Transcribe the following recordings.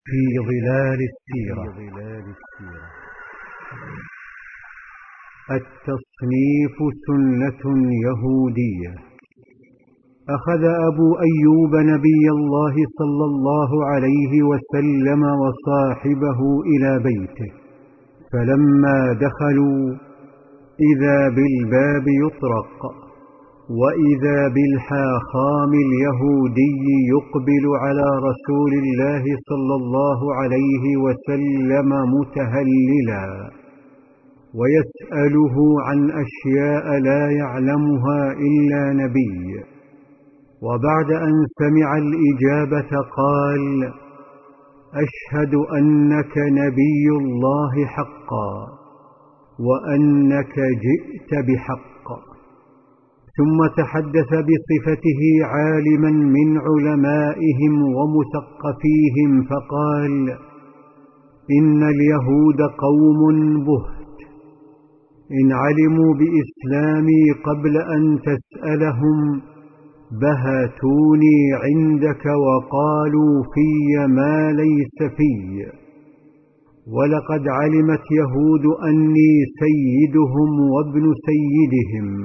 في ظلال السيرة. التصنيف سنة يهودية. أخذ أبو أيوب نبي الله صلى الله عليه وسلم وصاحبه إلى بيته، فلما دخلوا إذا بالباب يطرق، وإذا بالحاخام اليهودي يقبل على رسول الله صلى الله عليه وسلم متهللا ويسأله عن أشياء لا يعلمها إلا نبي. وبعد أن سمع الإجابة قال: أشهد أنك نبي الله حقا، وأنك جئت بحق. ثم تحدث بصفته عالما من علمائهم ومثقفيهم فقال: إن اليهود قوم بهت، إن علموا بإسلامي قبل أن تسألهم بهتوني عندك وقالوا في ما ليس في. ولقد علمت يهود أني سيدهم وابن سيدهم،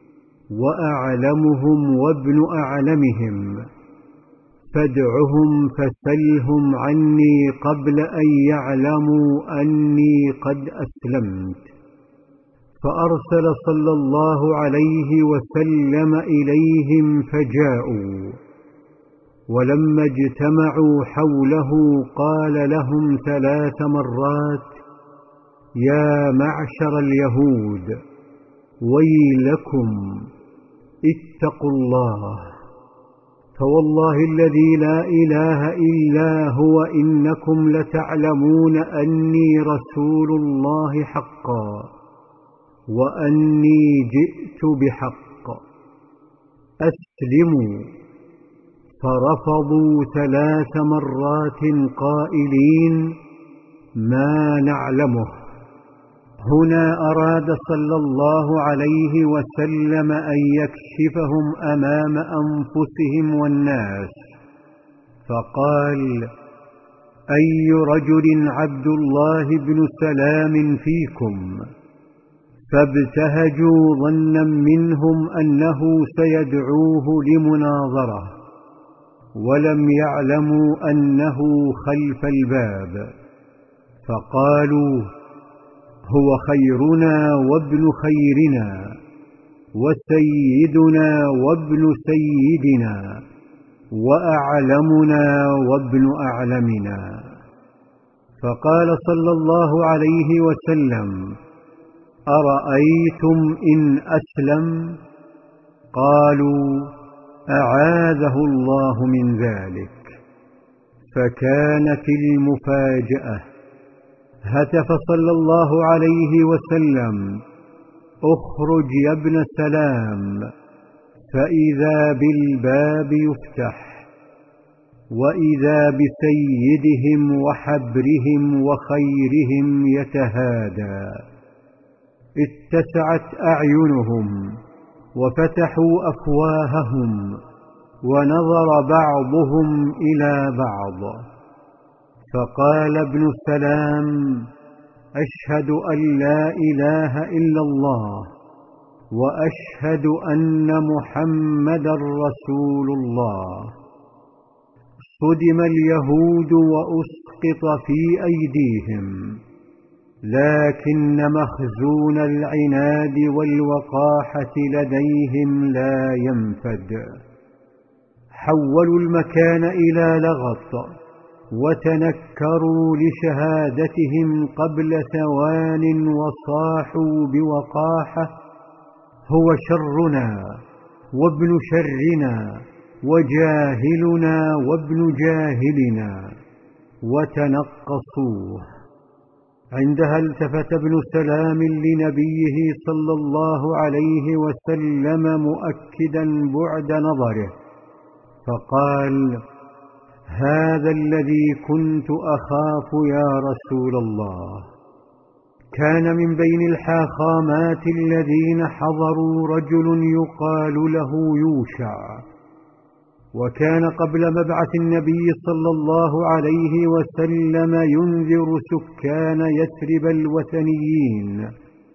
وأعلمهم وابن أعلمهم، فادعهم فسلهم عني قبل أن يعلموا أني قد أسلمت. فأرسل صلى الله عليه وسلم إليهم فجاءوا، ولما اجتمعوا حوله قال لهم 3 مرات: يا معشر اليهود، ويلكم، اتقوا الله، فوالله الذي لا إله إلا هو إنكم لتعلمون أني رسول الله حقا، وأني جئت بحق، أسلموا. فرفضوا 3 مرات قائلين: ما نعلمه. هنا أراد صلى الله عليه وسلم أن يكشفهم أمام أنفسهم والناس، فقال: أي رجل عبد الله بن سلام فيكم؟ فابتهجوا ظنا منهم أنه سيدعوه لمناظرة، ولم يعلموا أنه خلف الباب، فقالوا: هو خيرنا وابن خيرنا، وسيدنا وابن سيدنا، وأعلمنا وابن أعلمنا. فقال صلى الله عليه وسلم: أرأيتم إن أسلم؟ قالوا: أعاذه الله من ذلك. فكانت المفاجأة، هتف صلى الله عليه وسلم: اخرج يا ابن سلام، فإذا بالباب يفتح، وإذا بسيدهم وحبرهم وخيرهم يتهادى. اتسعت أعينهم وفتحوا أفواههم، ونظر بعضهم إلى بعض، فقال ابن سلام: أشهد أن لا إله إلا الله، وأشهد أن محمدا رسول الله. صدم اليهود وأسقط في أيديهم، لكن مخزون العناد والوقاحة لديهم لا ينفد. حولوا المكان إلى لغط، وتنكروا لشهادتهم قبل ثوان، وصاحوا بوقاحة: هو شرنا وابن شرنا، وجاهلنا وابن جاهلنا، وتنقصوه. عندها التفت ابن سلام لنبيه صلى الله عليه وسلم مؤكدا بعد نظره، فقال: هذا الذي كنت أخاف يا رسول الله. كان من بين الحاخامات الذين حضروا رجل يقال له يوشع، وكان قبل مبعث النبي صلى الله عليه وسلم ينذر سكان يثرب الوثنيين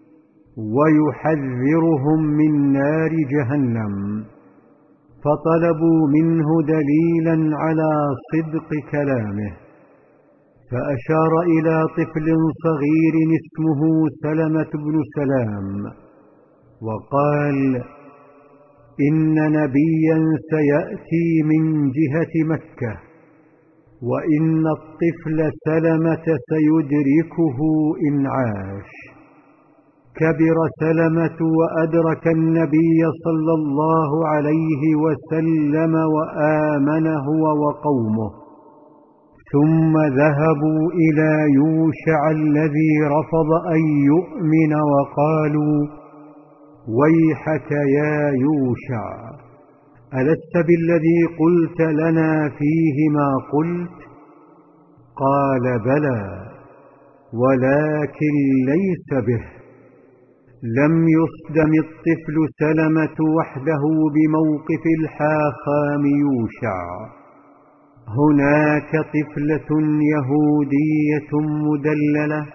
ويحذرهم من نار جهنم، فطلبوا منه دليلا على صدق كلامه، فأشار إلى طفل صغير اسمه سلمة بن سلام وقال: إن نبيا سيأتي من جهة مكة، وإن الطفل سلمة سيدركه إن عاش. كبر سلمة وأدرك النبي صلى الله عليه وسلم وآمن هو وقومه، ثم ذهبوا إلى يوشع الذي رفض أن يؤمن وقالوا: ويحك يا يوشع، ألست بالذي قلت لنا فيه ما قلت؟ قال: بلى، ولكن ليس به. لم يصدم الطفل سلمة وحده بموقف الحاخام يوشع، هناك طفلة يهودية مدللة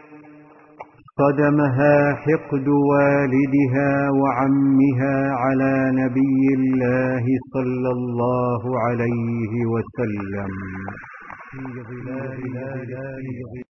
صدمها حقد والدها وعمها على نبي الله صلى الله عليه وسلم.